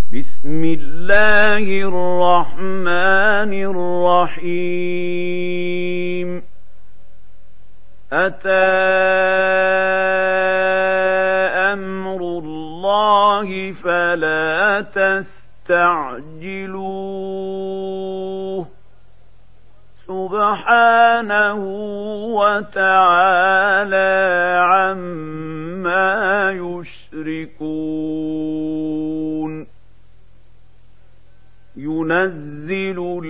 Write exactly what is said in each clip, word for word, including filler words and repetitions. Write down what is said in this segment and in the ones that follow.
بسم الله الرحمن الرحيم أتى أمر الله فلا تستعجلوه سبحانه وتعالى عما يشركون ينزل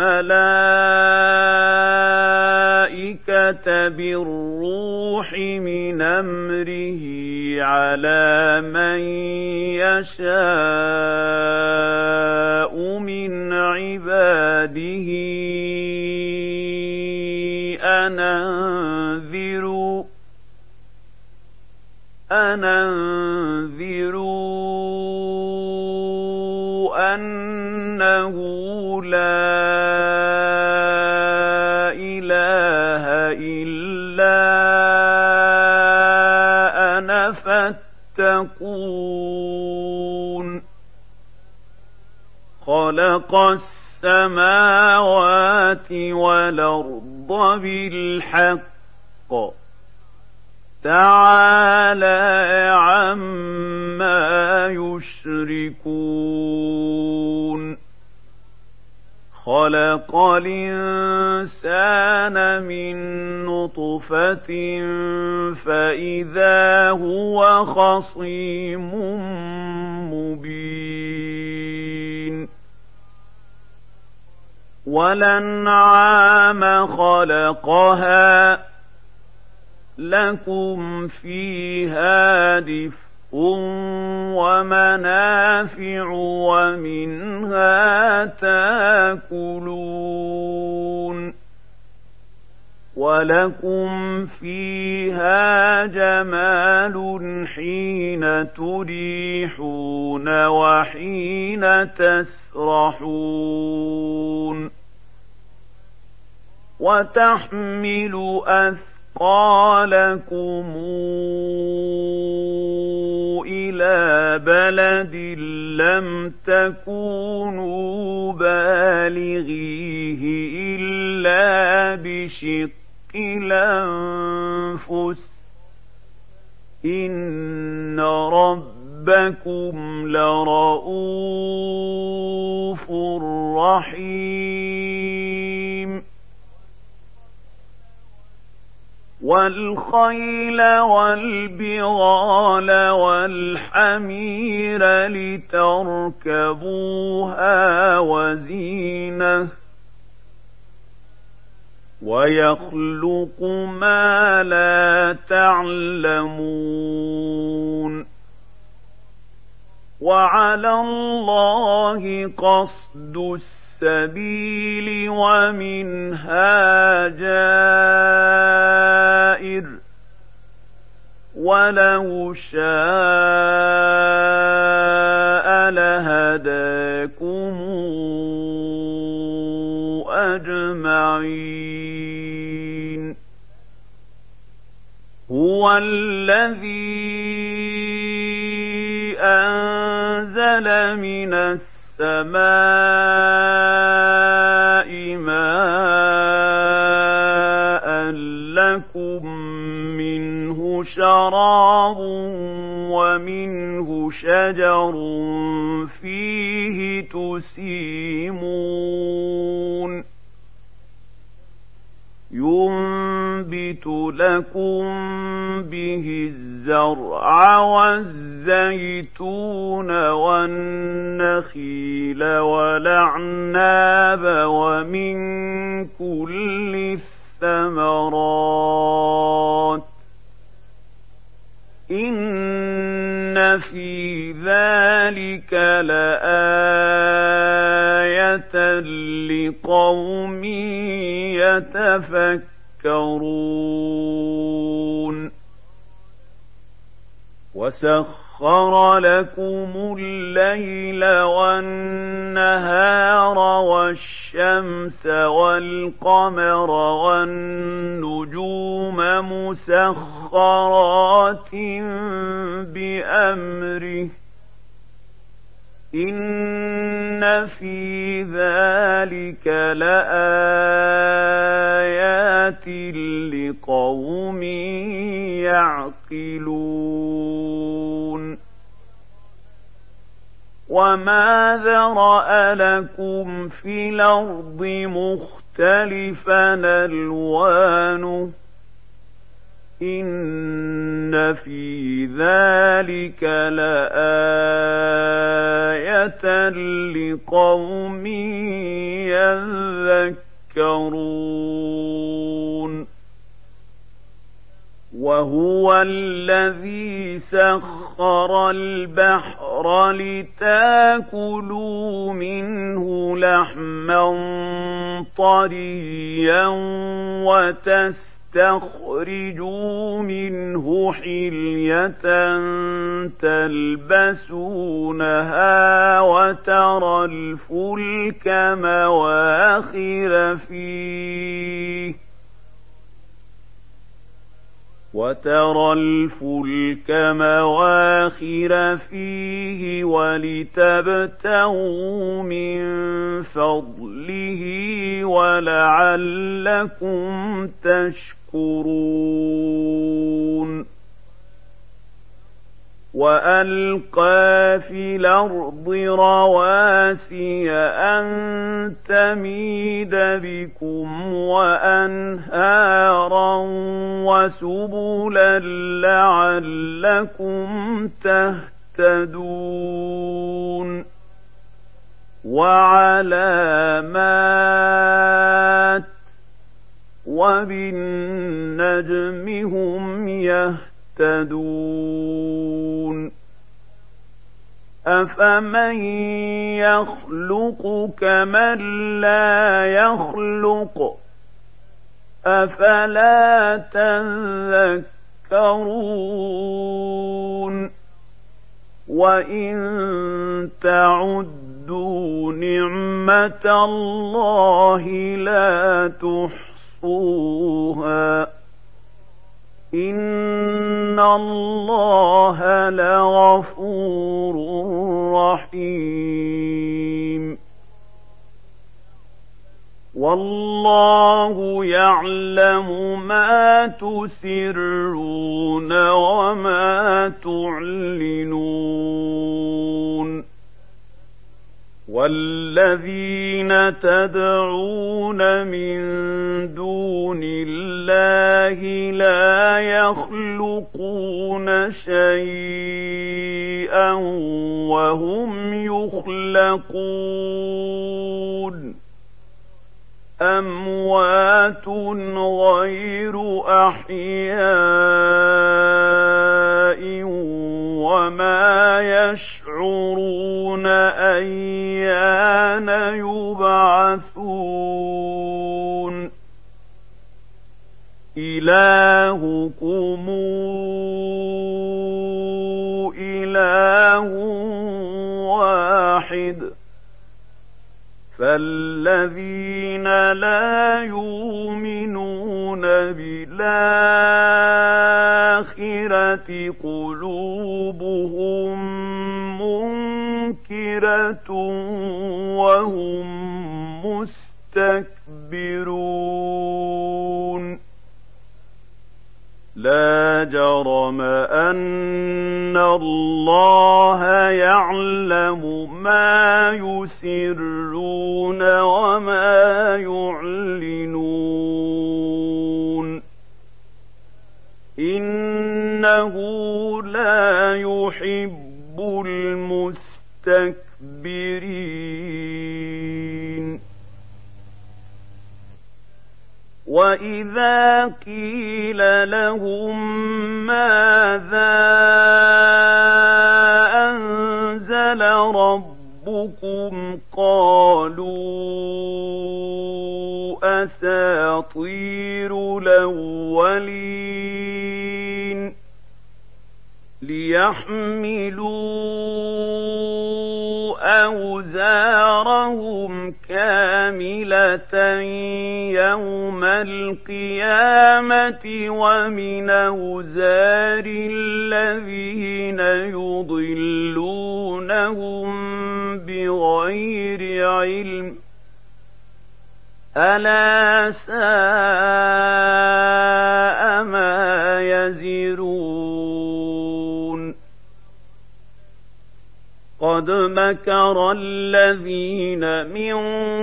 الملائكة بالروح من أمره على من يشاء من عباده أن أنذروا أن أنذروا أنه لا إله إلا أنا فاتقون خلق السماوات والأرض بالحق تعالى عما يشركون خلق الإنسان من نطفة فإذا هو خصيم مبين والأنعام خلقها لكم فيها دفء ومنافع ومنها تاكلون ولكم فيها جمال حين تريحون وحين تسرحون وتحمل أثقالكم أثقالكم إلى بلد لم تكونوا بالغيه إلا بشق الأنفس إن ربكم لرؤوف رحيم والخيل والبغال والحمير لتركبوها وزينة ويخلق ما لا تعلمون وعلى الله قصد السبيل ومنها جائر ولو شاء لهداكم أجمعين هو الذي أنزل من السماء ماء لكم منه شراب ومنه شجر فيه تسيمون ينبت لكم به الزرع والزيتون والنخيل والأعناب ومن كل الثمرات إن في ذلك لآية لقوم يتفكرون وسخر لكم الليل والنهار والشمس والقمر والنجوم مسخرات بأمره إن في ذلك لآيات لقوم يعقلون وما ذرأ لكم في الأرض مختلفا ألوانه إن في ذلك لآية لقوم يذكرون وهو الذي سخر البحر لتاكلوا منه لحما طريا وتستخرجوا منه حلية تلبسونها وترى الفلك مواخر فيه وترى الفلك مواخر فيه ولتبتغوا من فضله ولعلكم تشكرون وألقى في الأرض رواسي أن تميد بكم وأنهارا وسبلا لعلكم تهتدون وعلامات وبالنجم هم يهتدون أفمن يخلق كمن لا يخلق أفلا تذكرون وإن تعدوا نعمة الله لا تحصوها إن الله لغفور رحيم والله يعلم ما تسرون وما تعلنون والذين تدعون من دون الله لا يخلقون شيئا وهم يخلقون أموات غير أحياء وما يشعرون أيان يبعثون إلهكم إله واحد فالذين لا يؤمنون بالآخرة قلوبهم منكرة وهم مستكبرون لا جرم أن الله يعلم ما يسرون وما يعلنون إنه لا يحب المستكبرين وإذا قيل لهم ماذا أنزل ربكم قالوا أساطير الأولين ليحملوا أوزارهم كاملة يوم القيامة ومن أوزار الذين يضلونهم ألا ساء ما يزرون قد مكر الذين من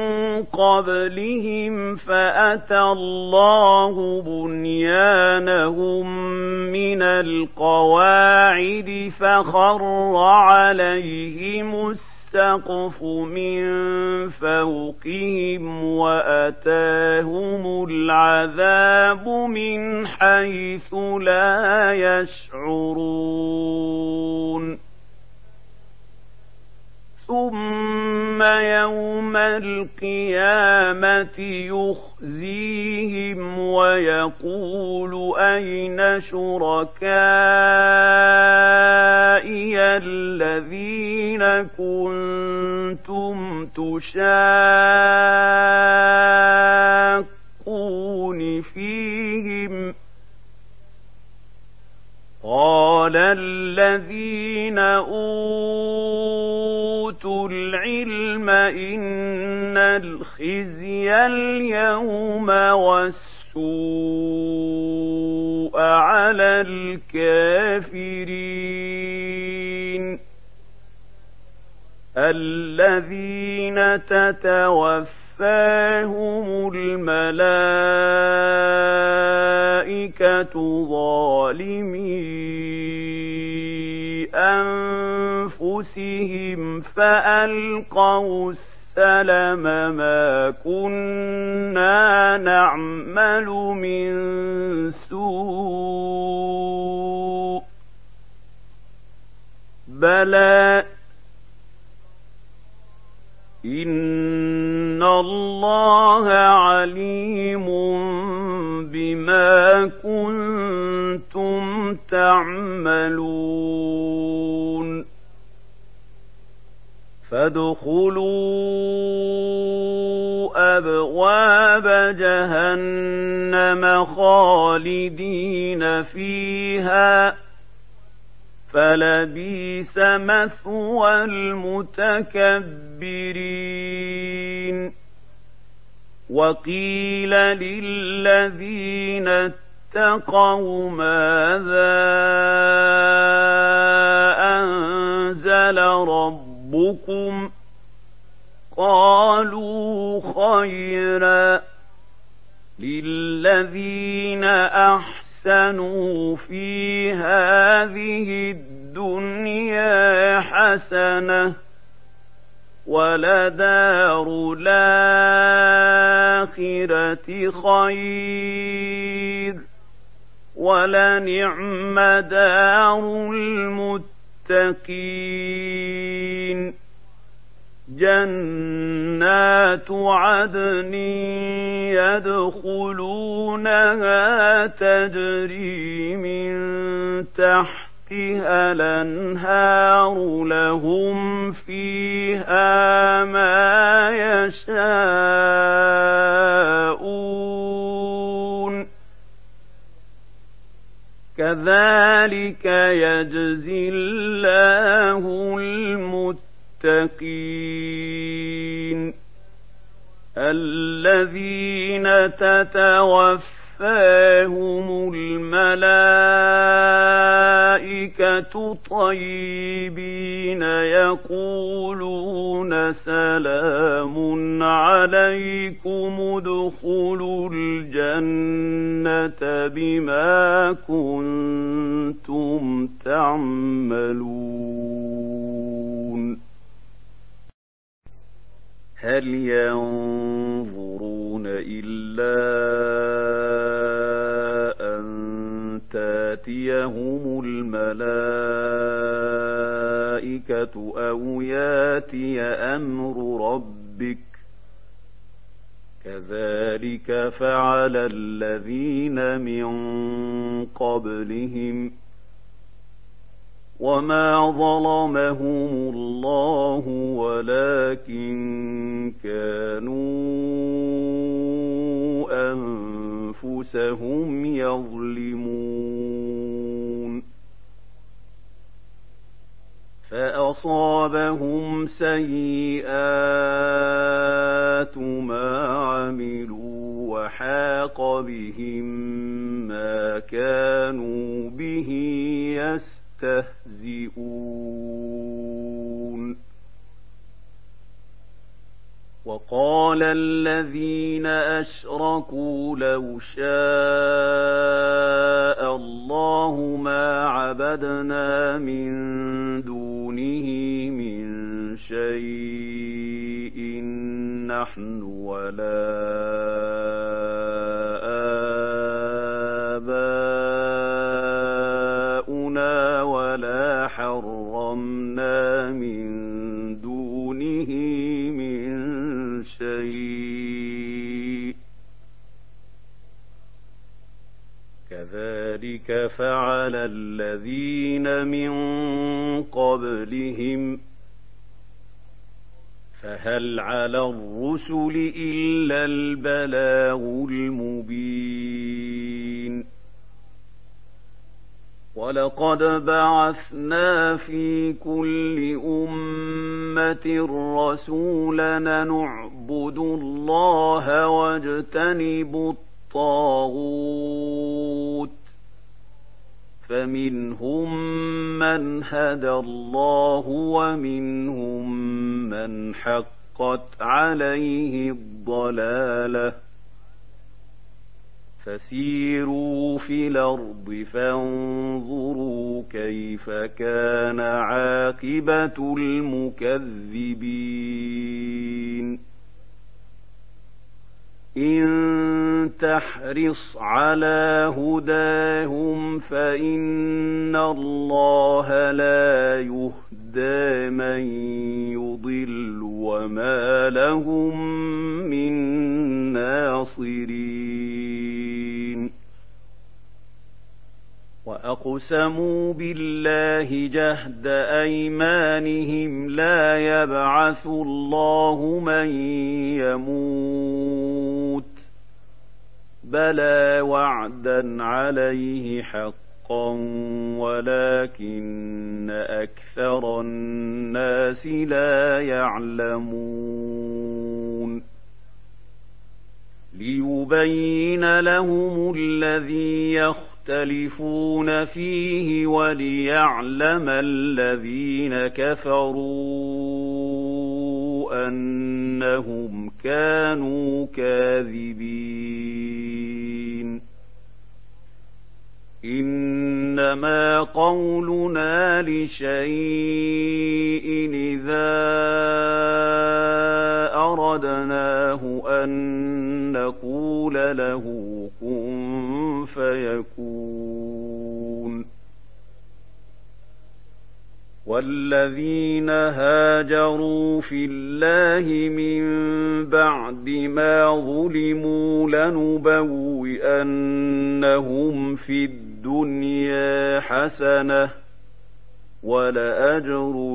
قبلهم فأتى الله بنيانهم من القواعد فخر عليهم السقف من فوقهم وأتاهم العذاب من حيث لا يشعرون ثم يوم القيامة يخزيهم ويقول أين شركائي الذين كنتم تشاقون فيهم قال الذين أوتوا العلم إن الخزي اليوم والسوء على الكافرين الذين تتوفاهم الملائكة ظالمي أنفسهم فألقوا السلم ما كنا نعمل من سوء بلى إن الله عليم بما كنتم تعملون فادخلوا أبواب جهنم خالدين فيها فلبئس مثوى المتكبرين وقيل للذين اتقوا ماذا أنزل ربكم قالوا خيرا للذين أحسنوا في هذه الدنيا حسنة ولدار الآخرة خير ولنعم دار المتقين جنات عدن يدخلونها تجري من تحتها الأنهار لهم فيها ما يشاءون كذلك يجزي الله المتقين الذين تتوفاهم الملائكة طيبين يقولون سلام عليكم ادخلوا الجنة بما كنتم تعملون هل ينظرون إلا أن تأتيهم الملائكة أو يأتي أمر ربك كذلك فعل الذين من قبلهم وما ظلمهم الله ولكن كانوا أنفسهم يظلمون فأصابهم سيئات ما عملوا وحاق بهم ما كانوا به يستهزئون وقال الذين أشركوا لو شاء الله ما عبدنا من دونه من شيء نحن ولا آباؤنا ولا حرمنا من دونه من شيء كذلك فعل الذين من قبلهم فهل على الرسل إلا البلاغ المبين ولقد بعثنا في كل أمة رسولا نعبد الله واجتنب الطاغوت فمنهم من هدى الله ومنهم من حقت عليه الضلالة فسيروا في الأرض فانظروا كيف كان عاقبة المكذبين إن تحرص على هداهم فإن الله لا يهدى من يضل وما لهم من ناصرين وأقسموا بالله جهد أيمانهم لا يبعث الله من يموت بلى وعدا عليه حقا ولكن أكثر الناس لا يعلمون ليبين لهم الذي يختلفون فيه وليعلم الذين كفروا أنهم كانوا كاذبين إنما قولنا لشيء إذا أردناه أن نقول له كن فيكون والذين هاجروا في الله من بعد ما ظلموا لنبوئنهم في الدنيا حسنة ولأجر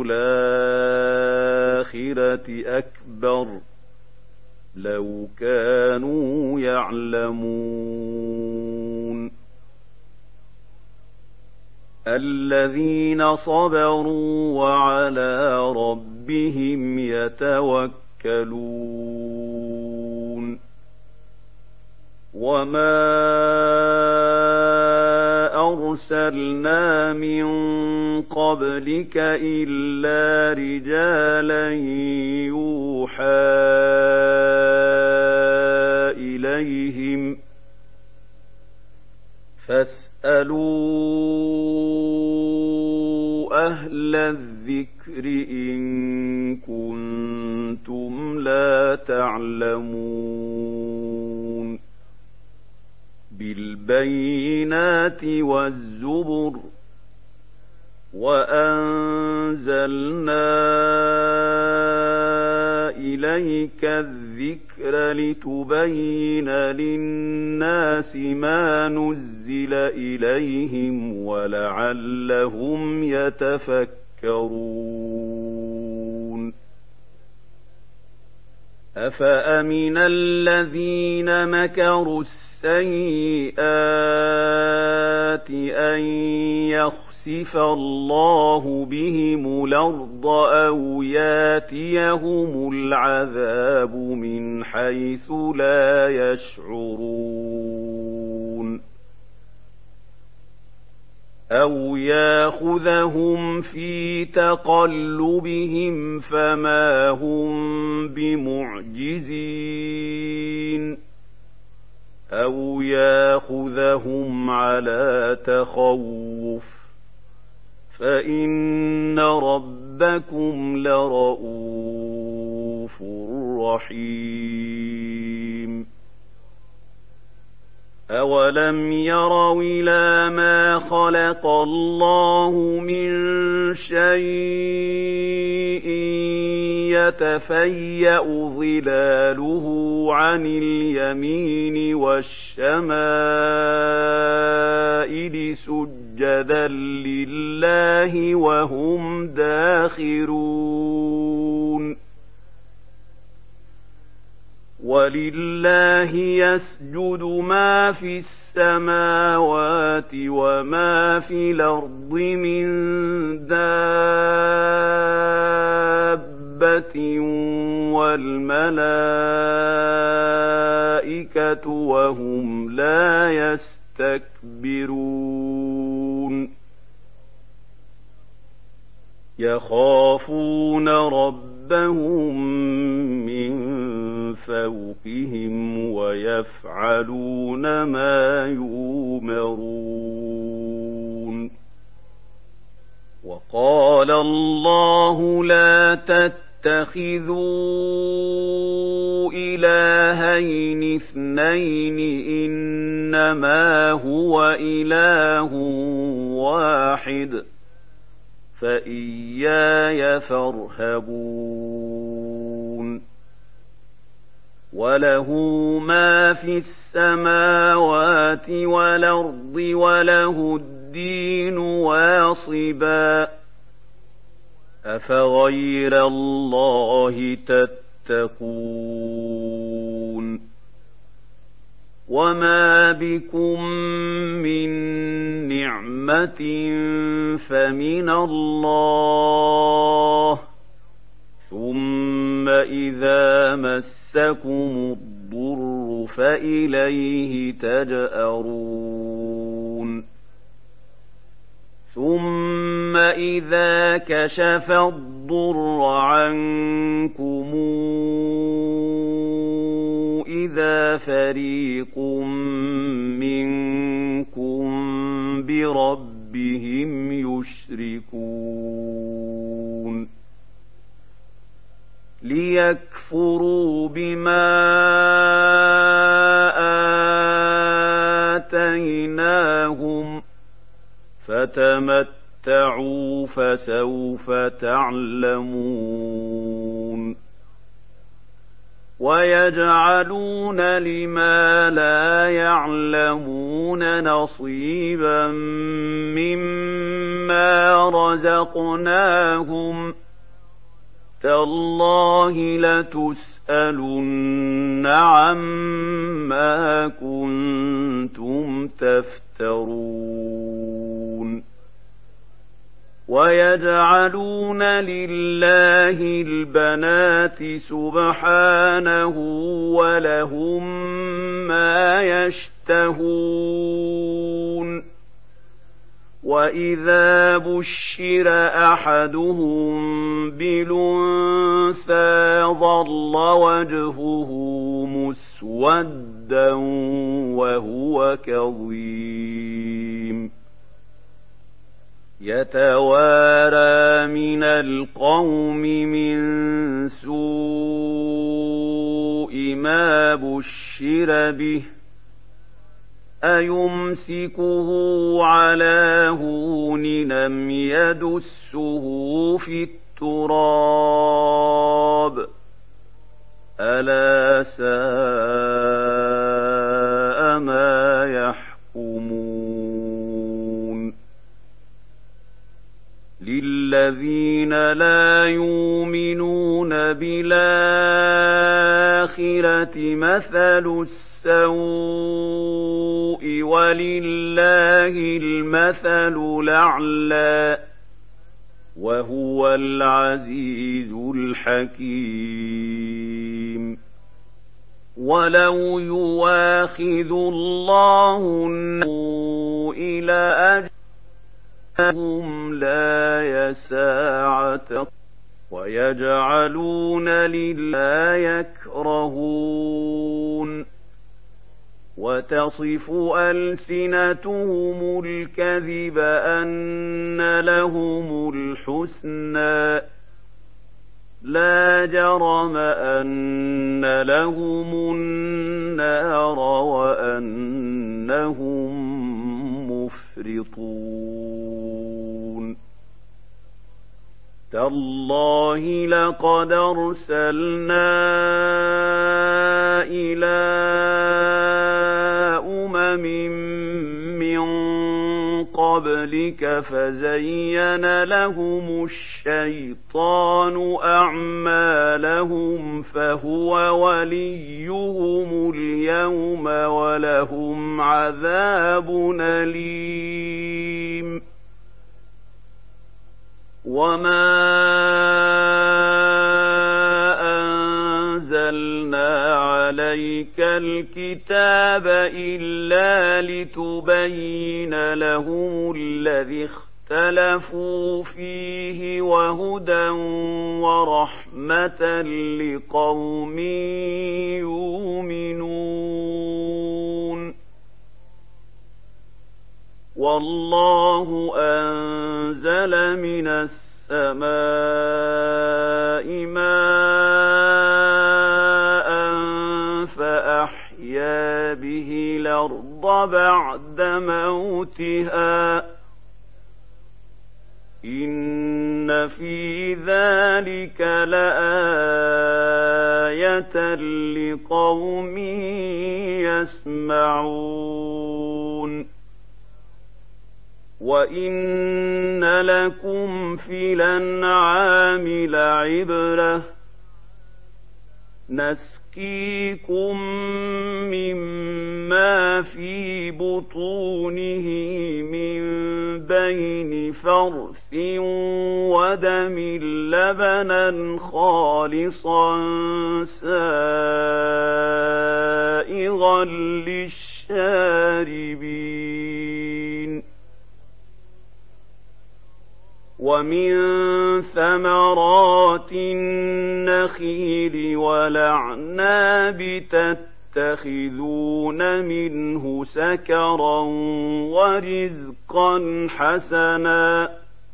الآخرة أكبر لو كانوا يعلمون الذين صبروا وعلى ربهم يتوكلون وما أرسلنا من قبلك إلا رجالا يوحى إليهم فاسألوا أهل الذكر إن كنتم لا تعلمون بالبينات والزبر وأنزلنا إليك الذكر لتبين للناس ما نزل إليهم ولعلهم يتفكرون أفأمن الذين مكروا السيئات أن يخسروا يخسف الله بهم الأرض أو ياتيهم العذاب من حيث لا يشعرون أو ياخذهم في تقلبهم فما هم بمعجزين أو ياخذهم على تخوف فإن ربكم لرءوف رحيم أولم يروا إلى ما خلق الله من شيء يتفيأ ظلاله عن اليمين والشمائل سجدا لله وهم داخرون ولله يسجد ما في السماوات وما في الأرض من دابة والملائكة وهم لا يستكبرون يخافون ربهم من فوقهم ويفعلون ما يؤمرون وقال الله لا تتخذوا إلهين اثنين إنما هو إله واحد فإياي فارهبون وله ما في السماوات والأرض وله الدين واصبا أفغير الله تتقون وما بكم من نعمة فمن الله ثم إذا مسكم الضر فإليه تجأرون ثم إذا كشف الضر عنكم إذا فريق منكم بربهم يشركون ليكفروا بما آتيناهم فتمتعوا فسوف تعلمون ويجعلون لما لا يعلمون نصيبا مما رزقناهم تالله لتسألن عما كنتم تفترون ويجعلون لله البنات سبحانه ولهم ما يشتهون وإذا بشر أحدهم بالأنثى ظل وجهه مسودا وهو كظيم يتوارى من القوم من سوء ما بشر به أيمسكه على هون أم يدسه في التراب ألا ساء ما يحكمون للذين لا يؤمنون بالآخرة مثل السوء وَلِلَّهِ الْمَثَلُ الْأَعْلَى وَهُوَ الْعَزِيزُ الْحَكِيمُ وَلَوْ يُؤَاخِذُ اللَّهُ النَّاسَ إِلَى أَجَلِهِمْ لَا يَسَاعَةٌ وَيَجْعَلُونَ لِلَّهِ يَكْرَهُونَ وَتَصِفُ أَلْسِنَتُهُمُ الْكَذِبَ أَنَّ لَهُمُ الْحُسْنَىٰ لَا جَرَمَ أَنَّ لَهُمُ النَّارَ وَأَنَّهُم مُّفْرِطُونَ تَاللَّهِ لَقَدْ أَرْسَلْنَا إِلَىٰ أُمَمٍ مِّن قَبْلِكَ فَزَيَّنَ لَهُمُ الشَّيْطَانُ أَعْمَالَهُمْ فَهُوَ وَلِيُّهُمُ الْيَوْمَ وَلَهُمْ عَذَابٌ أَلِيمٌ وَمَا أَنزَلْنَا عَلَيْكَ الْكِتَابَ إِلَّا لِتُبَيِّنَ لَهُمُ الَّذِي اخْتَلَفُوا فِيهِ وَهُدًى وَرَحْمَةً لِقَوْمٍ يُؤْمِنُونَ وَاللَّهُ أَنزَلَ مِنَ السَّمَاءِ مَاءً فَأَحْيَا بِهِ الْأَرْضَ بَعْدَ مَوْتِهَا إِنَّ فِي ذَلِكَ لَآيَةً لِقَوْمٍ يَسْمَعُونَ وَإِنَّ لَكُمْ فِي الْأَنْعَامِ لَعِبْرَةً نَسْقِيكُم مِّمَّا فِي بُطُونِهِ مِن بَيْنِ فَرْثٍ وَدَمٍ لَّبَنًا خَالِصًا سَائِغًا لِّلشَّارِبِينَ وَمِن ثَمَرَاتِ النَّخِيلِ وَالْأَعْنَابِ تَتَّخِذُونَ مِنْهُ سَكَرًا وَرِزْقًا حَسَنًا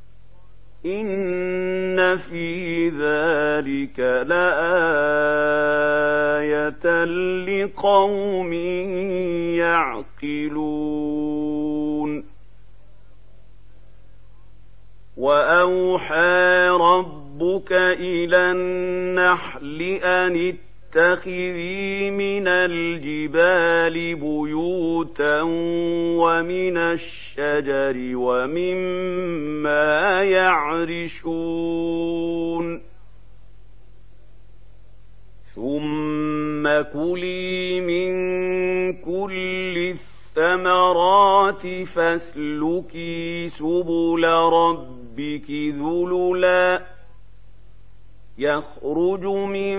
إِنَّ فِي ذَلِكَ لَآيَةً لِقَوْمٍ يَعْقِلُونَ وَأَوْحَىٰ رَبُّكَ إِلَى النَّحْلِ أَنِ اتَّخِذِي مِنَ الْجِبَالِ بُيُوتًا وَمِنَ الشَّجَرِ وَمِمَّا يَعْرِشُونَ ثُمَّ كُلِي مِن كُلِّ الثَّمَرَاتِ فَاسْلُكِي سُبُلَ رَبِّكِ ذُلُلًا يَخْرُجُ مِن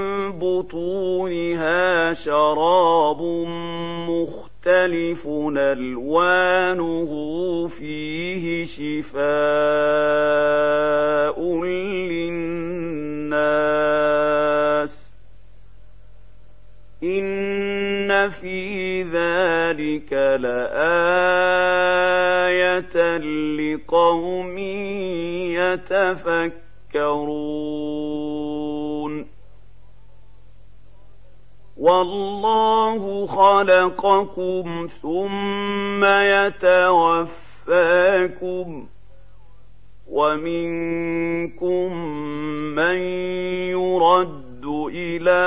بُطُونِهَا شَرَابٌ مُّخْتَلِفٌ أَلْوَانُهُ فِيهِ شِفَاءٌ لِّلنَّاسِ إِنَّ فِي ذَلِكَ لَآيَةً لِقَوْمٍ يَتَفَكَّرُونَ وَاللَّهُ خَلَقَكُمْ ثُمَّ يَتَوَفَّاكُمْ وَمِنكُم مَّن يُرَدُّ إِلَىٰ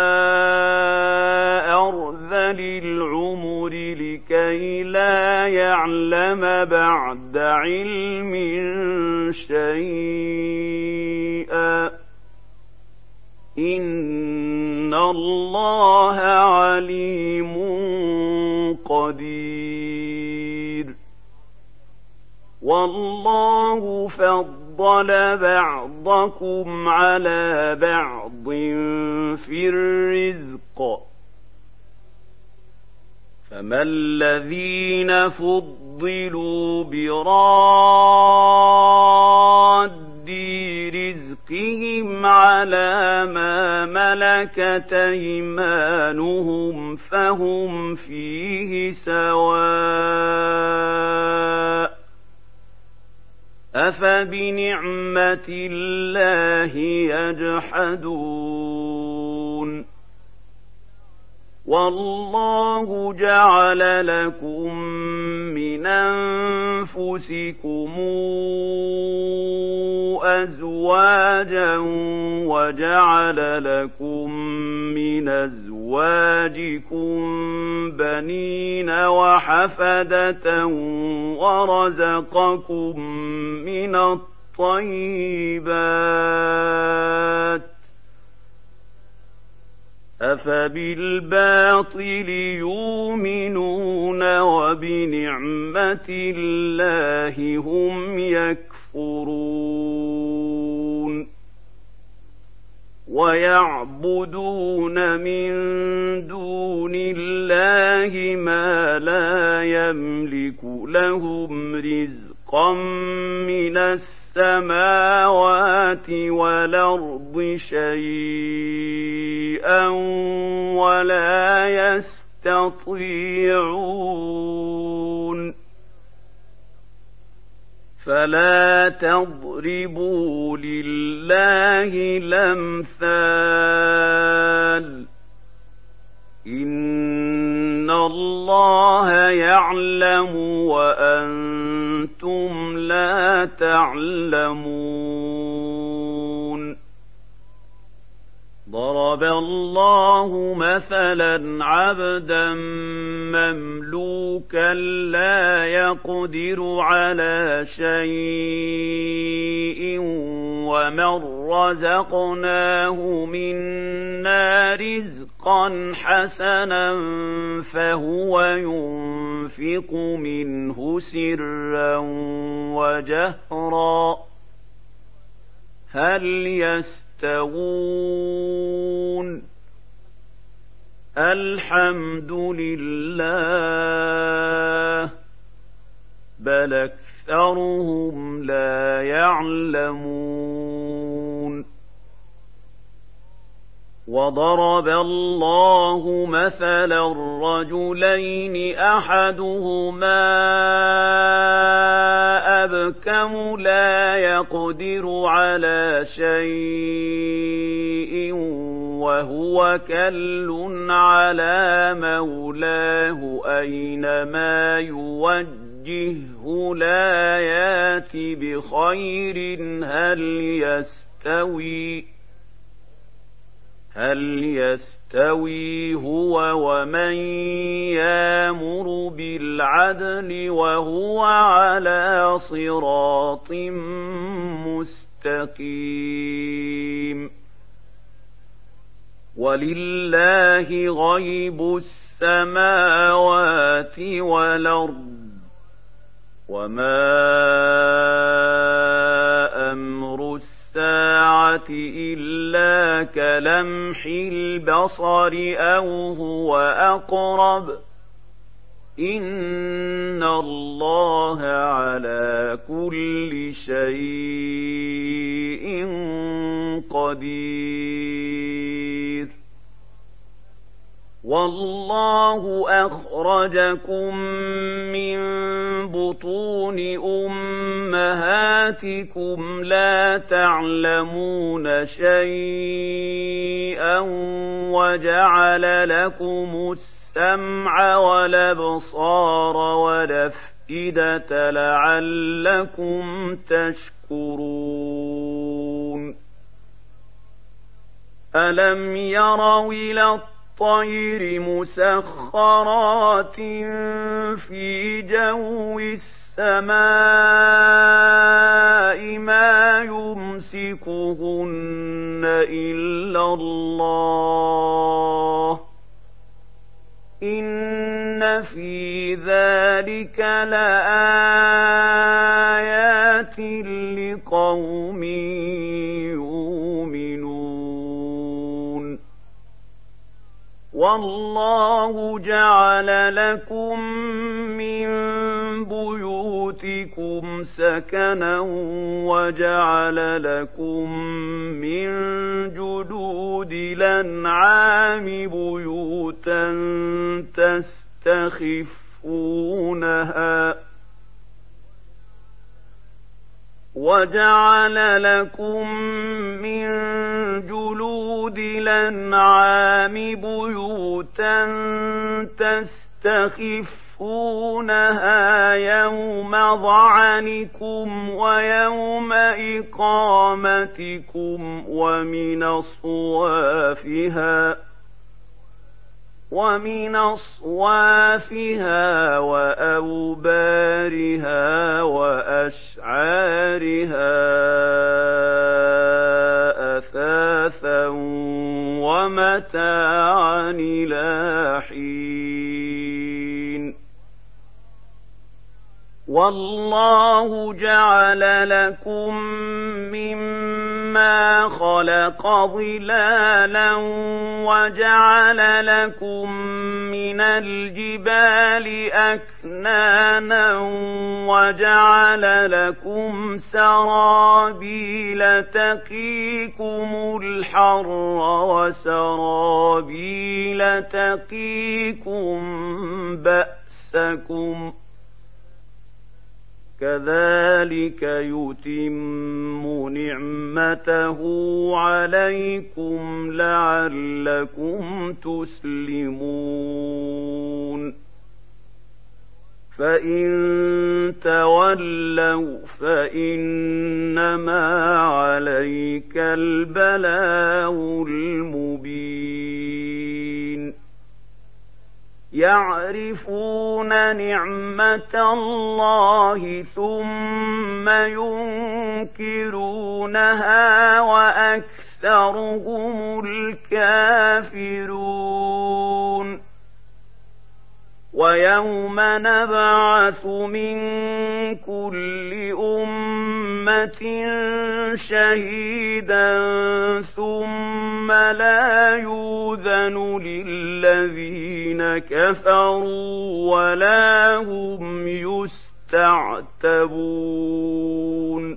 أَرْذَلِ الْعُمُرِ لِكَيْ لَا يَعْلَمَ بَعْدَ عِلْمٍ شَيْئًا ۚ إِنَّ اللَّهَ عَلِيمٌ قَدِيرٌ والله فضل بعضكم على بعض في الرزق فما الذين فضلوا براد رزقهم على ما ملكت أيمانهم فهم فيه سواء أفبنعمة الله يجحدون والله جعل لكم من أنفسكم أزواجا وجعل لكم من أزواجكم بنين وحفدة ورزقكم من الطيبات أفبالباطل يؤمنون وبنعمة الله هم يكفرون ويعبدون من دون الله ما لا يملك لهم رزقا من السماوات والأرض شيئا ولا يستطيعون فلا تضربوا لله الأمثال إن الله يعلم وأنتم لا تعلمون ضرب الله مثلا عبدا مملوكا لا يقدر على شيء ومن رزقناه منا رزقا حسنا فهو ينفق منه سرا وجهرا هل يستوون الحمد لله بل أكثرهم لا يعلمون وضرب الله مثلا رجلين أحدهما أبكم لا يقدر على شيء وهو كل على مولاه أينما يوجهه لا يات بخير هل يستوي هل يستوي هو ومن يامر بالعدل وهو على صراط مستقيم ولله غيب السماوات والأرض وما أمر الساعة إلا كلمح البصر أو هو أقرب إن الله على كل شيء قدير والله أخرجكم من بطون أمهاتكم لا تعلمون شيئا وجعل لكم السمع والأبصار والأفئدة لعلكم تشكرون ألم يروا إلى الطير مسخرات في جو السماء ما يمسكهن إلا الله إن في ذلك لآيات والله جعل لكم من بيوتكم سكنا وجعل لكم من جلود الأنعام بيوتا تستخفونها وجعل لكم من جلود الأنعام بيوتا تستخفونها يوم ظعنكم ويوم إقامتكم ومن أصوافها ومن أصوافها وأوبارها وأشعارها أثاثا ومتاعا إلى حين والله جعل لكم مما خلق ظلالا وجعل لكم من الجبال أكنانا وجعل لكم سرابيل تقيكم الحر وسرابيل تقيكم بأسكم كذلك يتم نعمته عليكم لعلكم تسلمون فإن تولوا فإنما عليك البلاغ المبين يعرفون نعمة الله ثم ينكرونها وأكثرهم الكافرون ويوم نبعث من كل أمة شهيدا ثم لا يؤذن للذين كفروا ولا هم يستعتبون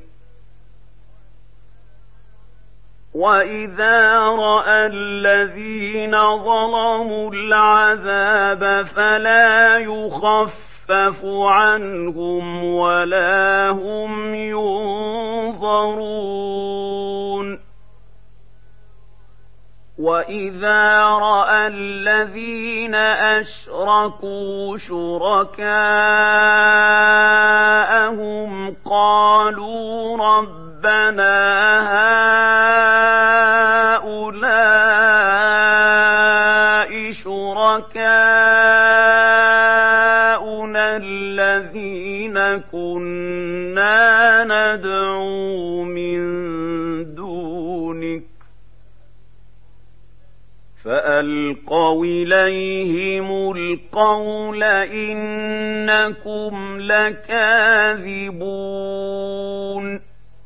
وإذا رأى الذين ظلموا العذاب فلا يخفف عنهم ولا هم ينظرون وإذا رأى الذين أشركوا شركاءهم قالوا ربنا هؤلاء شركاؤنا الذين كنا ندعو من دونك فألقوا إليهم القول إنكم لكاذبون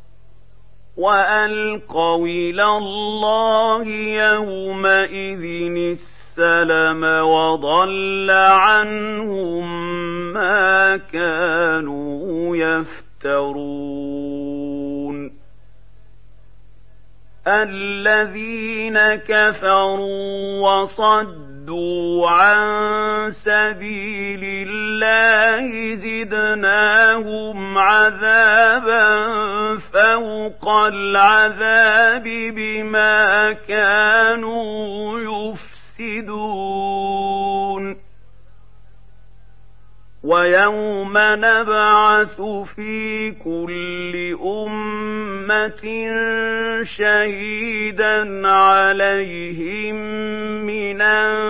وألقوا إلى الله يومئذ السلم وضل عنهم ما كانوا يفترون الذين كفروا وصدوا عن سبيل الله زدناهم عذابا فوق العذاب بما كانوا يفسدون ويوم نبعث في كل أمة شهيدا عليهم من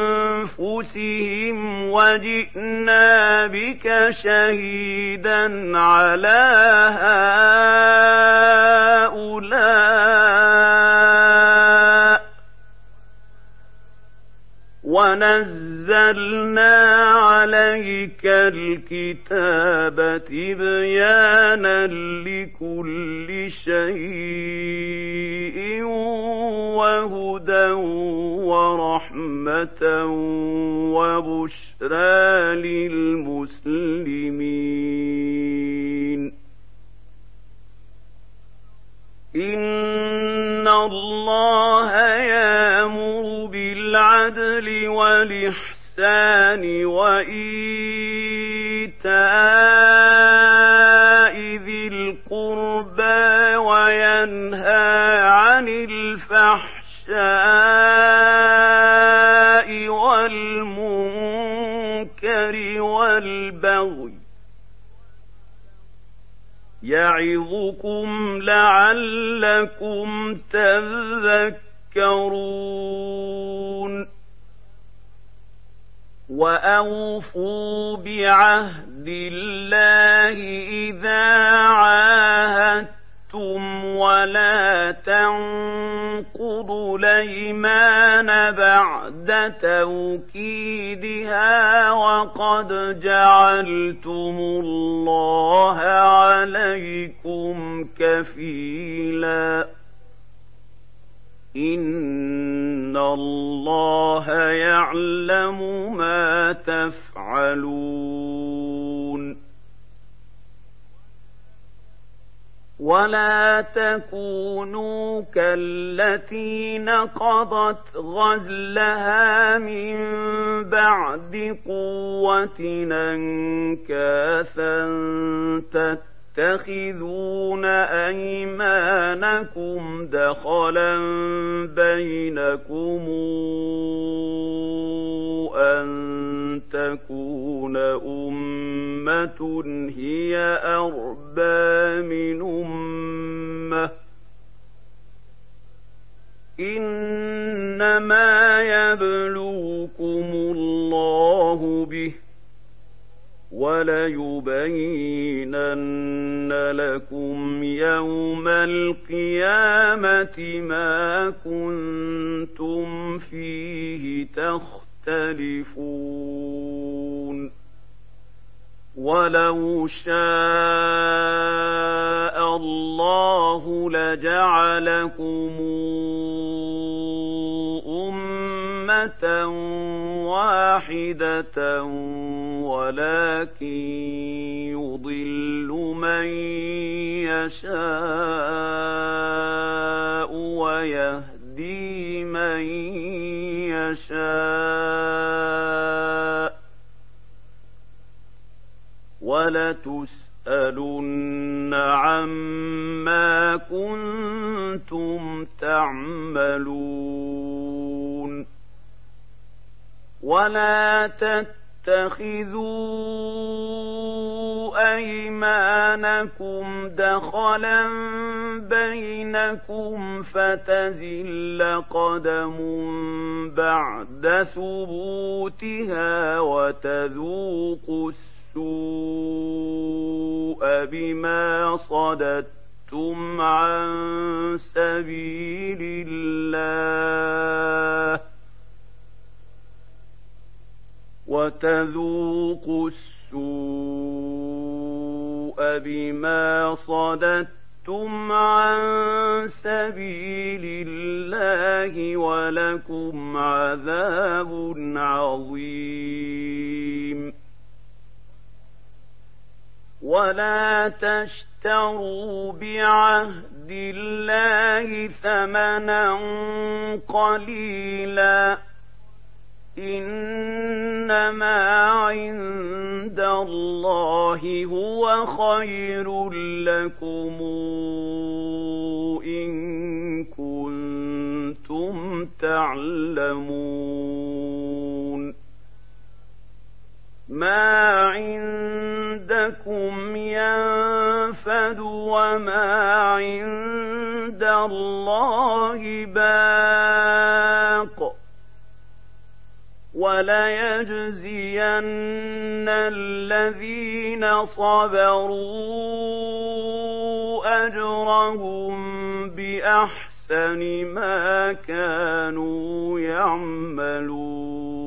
أنفسهم وجئنا بك شهيدا على هؤلاء ونزلنا عليك الكتاب تبيانا لكل شيء وهدى ورحمة وبشرى للمسلمين. إن الله يأمر بالعدل والإحسان وإيتاء ذي القربى وينهى عن الفحشاء والمنكر والبغي يعظكم لعلكم تذكرون. وأوفوا بعهد الله إذا عاهدتم ولا تنقضوا الأيمان بعد توكيدها وقد جعلتم الله عليكم كفيلا. إن الله يعلم ما تفعلون. ولا تكونوا كالتي نقضت غزلها من بعد قوة أنكاثا تتخذون أيمانكم دخلا بينكم أن تكون أمة هي أربى من أمة إنما يبلوكم الله به وليبينن لكم يوم القيامة ما كنتم فيه تختلفون. ولو شاء الله لجعلكم أمة واحدة ولكن يضل من يشاء ويهدي من يشاء ولتسألن عما كنتم تعملون. ولا تتخذوا أيمانكم دخلا بينكم فتزل قدم بعد ثبوتها وتذوقوا السوء بما صددتم عن سبيل الله وتذوقوا السوء بما صددتم عن سبيل الله ولكم عذاب عظيم. ولا تشتروا بعهد الله ثمنا قليلا إنما عند الله هو خير لكم إن كنتم تعلمون. ما عندكم ينفد وما عند الله باق وليجزين الذين صبروا أجرهم بأحسن ما كانوا يعملون.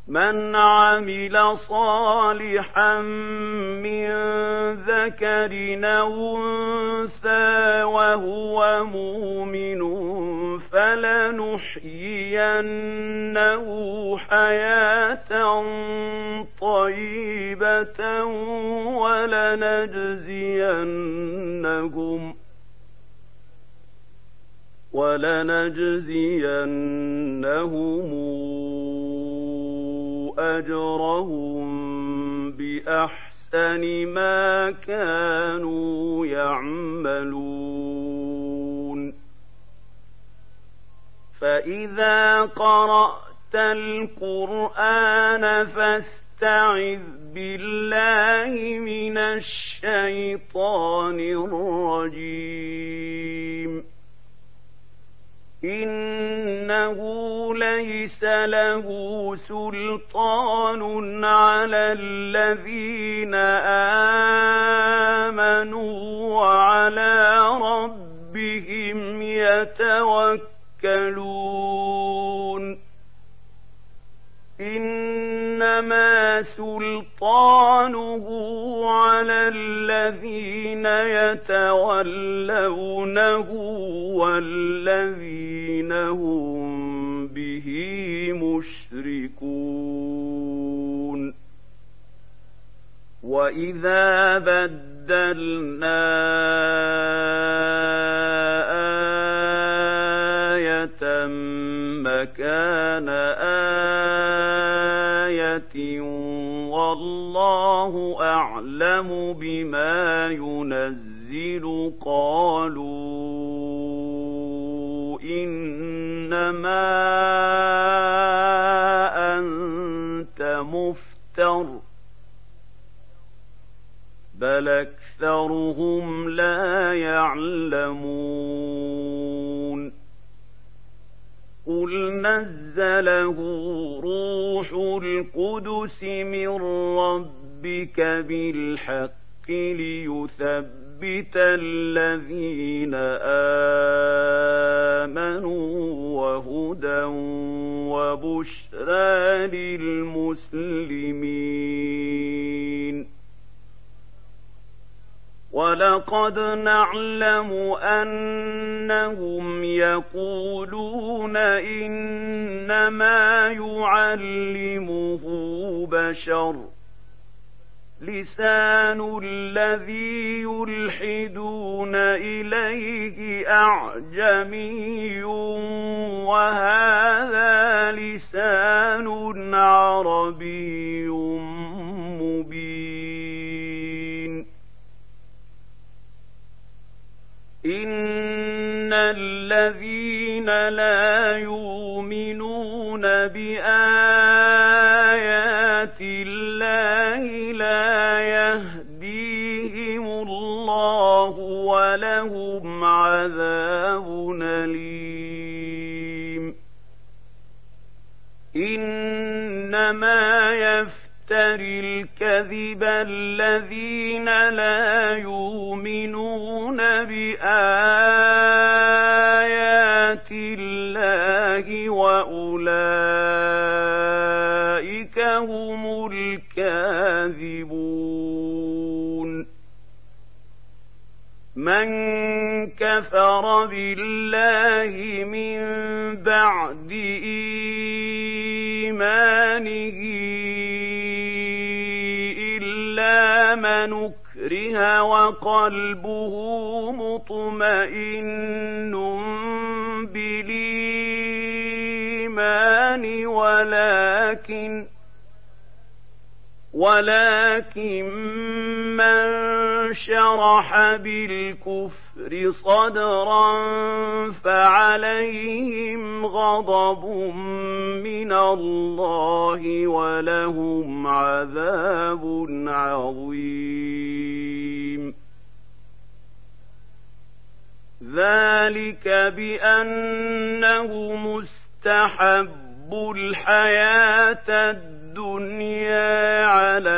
من عمل صالحا من ذكر أو أنثى وهو مؤمن فلنحيينه حياة طيبة ولنجزينهم ولنجزينهم أجرهم بأحسن ما كانوا يعملون فإذا قرأت القرآن فاستعذ بالله من الشيطان الرجيم إنه ليس له سلطان على الذين آمنوا وعلى ربهم يتوكلون إنما سلطانه على الذين يتولونه والذين هم به مشركون وإذا بدلنا آية مكان آية والله أعلم بما ينزل قالوا إنما أنت مفتر بل أكثرهم لا يعلمون قل نزله روح القدس من ربك بالحق ليثبت الذين آمنوا وهدى وبشرى للمسلمين ولقد نعلم أنهم يقولون إنما يعلمه بشر لسان الذي يلحدون إليه أعجمي وهذا لسان عربي مبين إن الذين لا يؤمنون بآيات الله لا يهديهم الله ولهم عذاب أليم إنما يفتر الكذب الذين لا يؤمنون بآيات الله وأولئك هم الكاذبون من كفر بالله من بعد إيمانه إلا من أكره وقلبه مطمئن بالإيمان ولكن ولكن من شرح بالكفر صدرا فعليهم غضب من الله ولهم عذاب عظيم ذلك بأنه مستحب الحياة الدنيا على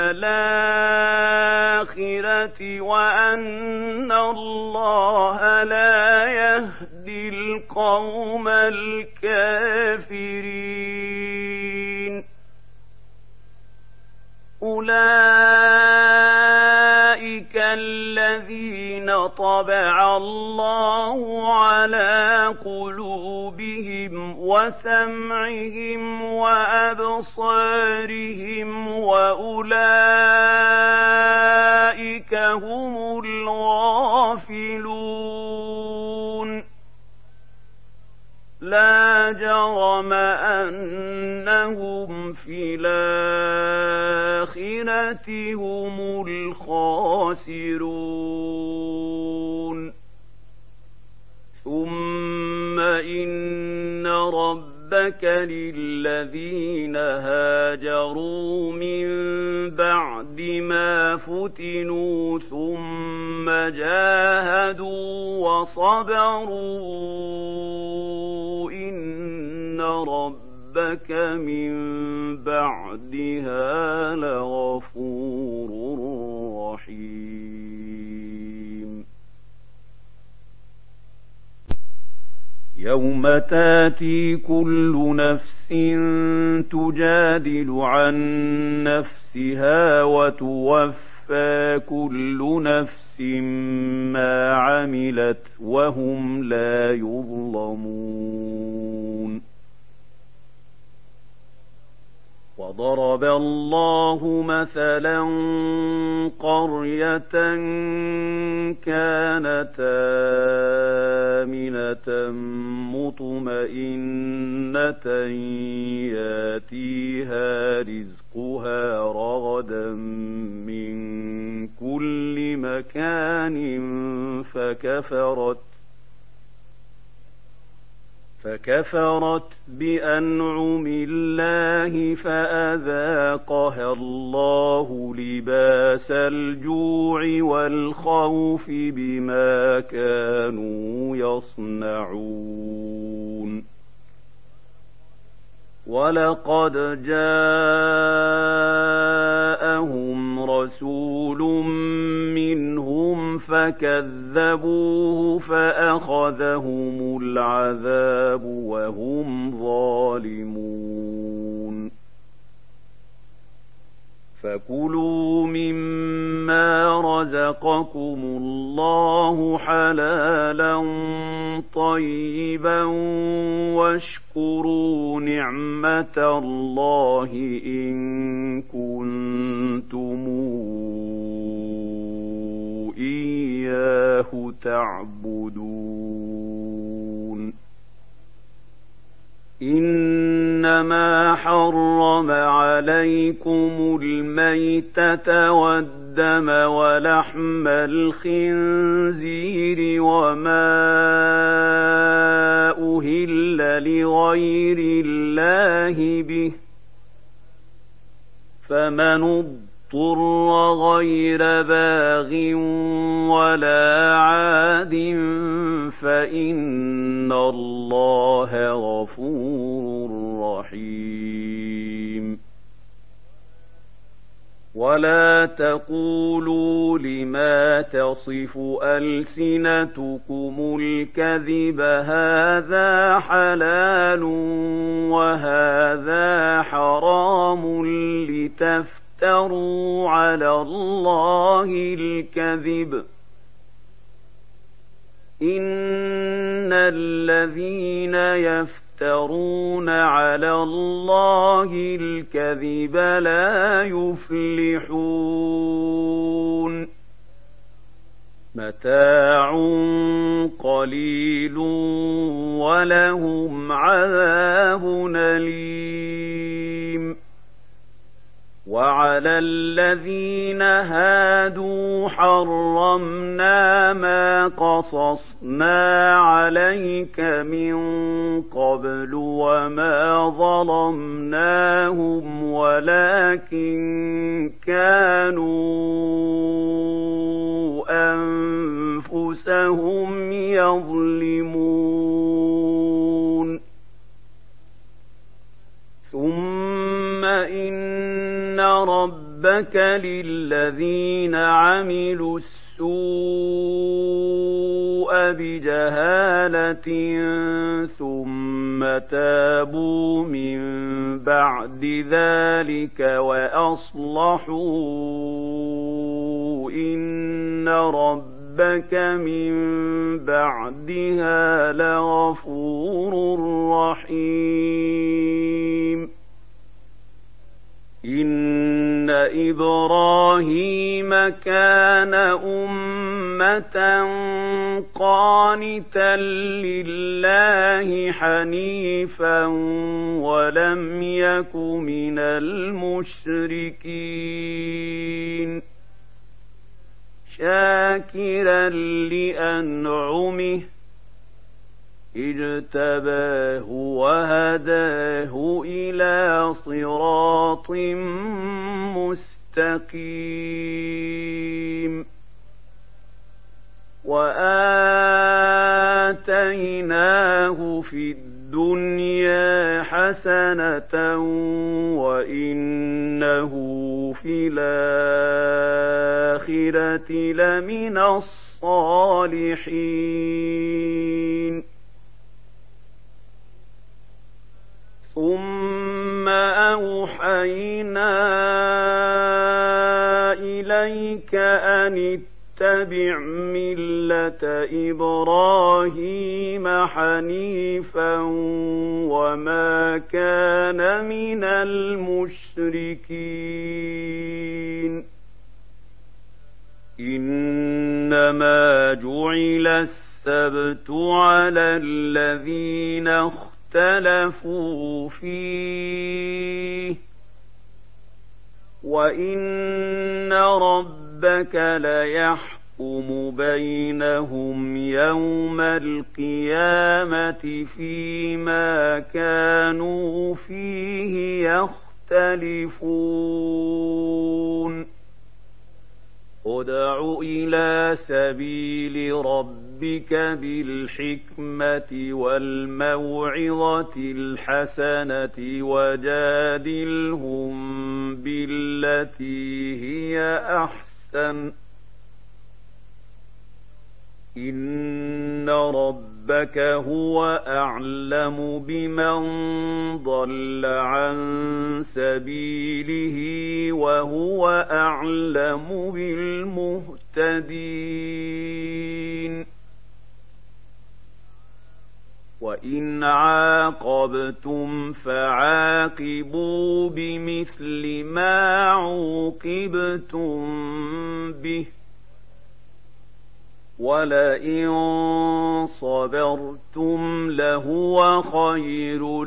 الآخرة وأن الله لا يهدي القوم الكافرين أولئك الذين طبع الله على قلوبهم وسمعهم وأبصارهم وأولئك هم الغافلون لا جرم أنهم في الآخرة هم الخاسرون ثم إن ربك للذين هاجروا من بعد ما فتنوا ثم جاهدوا وصبروا إن ربك من بعدها لغفور رحيم يوم تاتي كل نفس تجادل عن نفسها وتوفى كل نفس ما عملت وهم لا يظلمون وضرب الله مثلا قرية كانت آمنة مطمئنة ياتيها رزقها رغدا من كل مكان فكفرت فكفرت بأنعم الله فأذاقها الله لباس الجوع والخوف بما كانوا يصنعون ولقد جاءهم رسول منهم فكذبوه فأخذهم العذاب وهم ظالمون فكلوا مما رزقكم الله حلالا طيبا واشكروا نعمة الله إن كنتم إياه تعبدون إنما حرم عليكم الميتة والدم ولحم الخنزير وما أهل لغير الله به فمن اضطر غير باغ ولا عاد فإن الله غفور رحيم ولا تقولوا لما تصف ألسنتكم الكذب هذا حلال وهذا حرام لتفتروا على الله الكذب إن الذين يفترون على الله الكذب لا يفلحون متاع قليل ولهم عذاب أليم وعلى الذين هادوا حرمنا ما قصصنا عليك من قبل وما ظلمناهم ولكن كانوا أنفسهم يظلمون ثم إن ربك للذين عملوا السوء بجهالة ثم ثم تابوا من بعد ذلك وأصلحوا إن ربك من بعدها لغفور رحيم إن إبراهيم كان أمة قانتا لله حنيفا ولم يك من المشركين شاكرا لأنعمه اجتباه وهداه إلى صراط مستقيم وآتيناه في الدنيا حسنة وإنه في الآخرة لمن الصالحين ثم أوحينا إليك أن اتبع ملة إبراهيم حنيفا وما كان من المشركين إنما جعل السبت على الذين اختلفوا فيه وإن ربك ليحكم بينهم يوم القيامة فيما كانوا فيه يختلفون ادع إلى سبيل ربك بالحكمة والموعظة الحسنة وجادلهم بالتي هي أحسن إن ربك هو أعلم بمن ضل عن سبيله وهو أعلم بالمهتدين وإن عاقبتم فعاقبوا بمثل ما عوقبتم به ولئن صبرتم لهو خير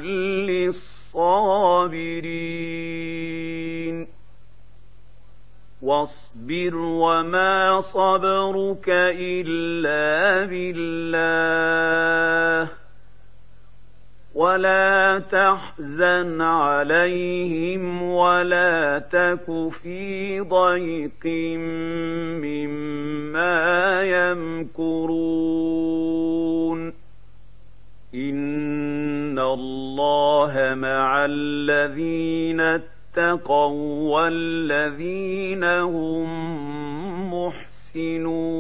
للصابرين واصبر وما صبرك إلا بالله ولا تحزن عليهم ولا تك في ضيق مما يمكرون إن الله مع الذين اتقوا والذين هم محسنون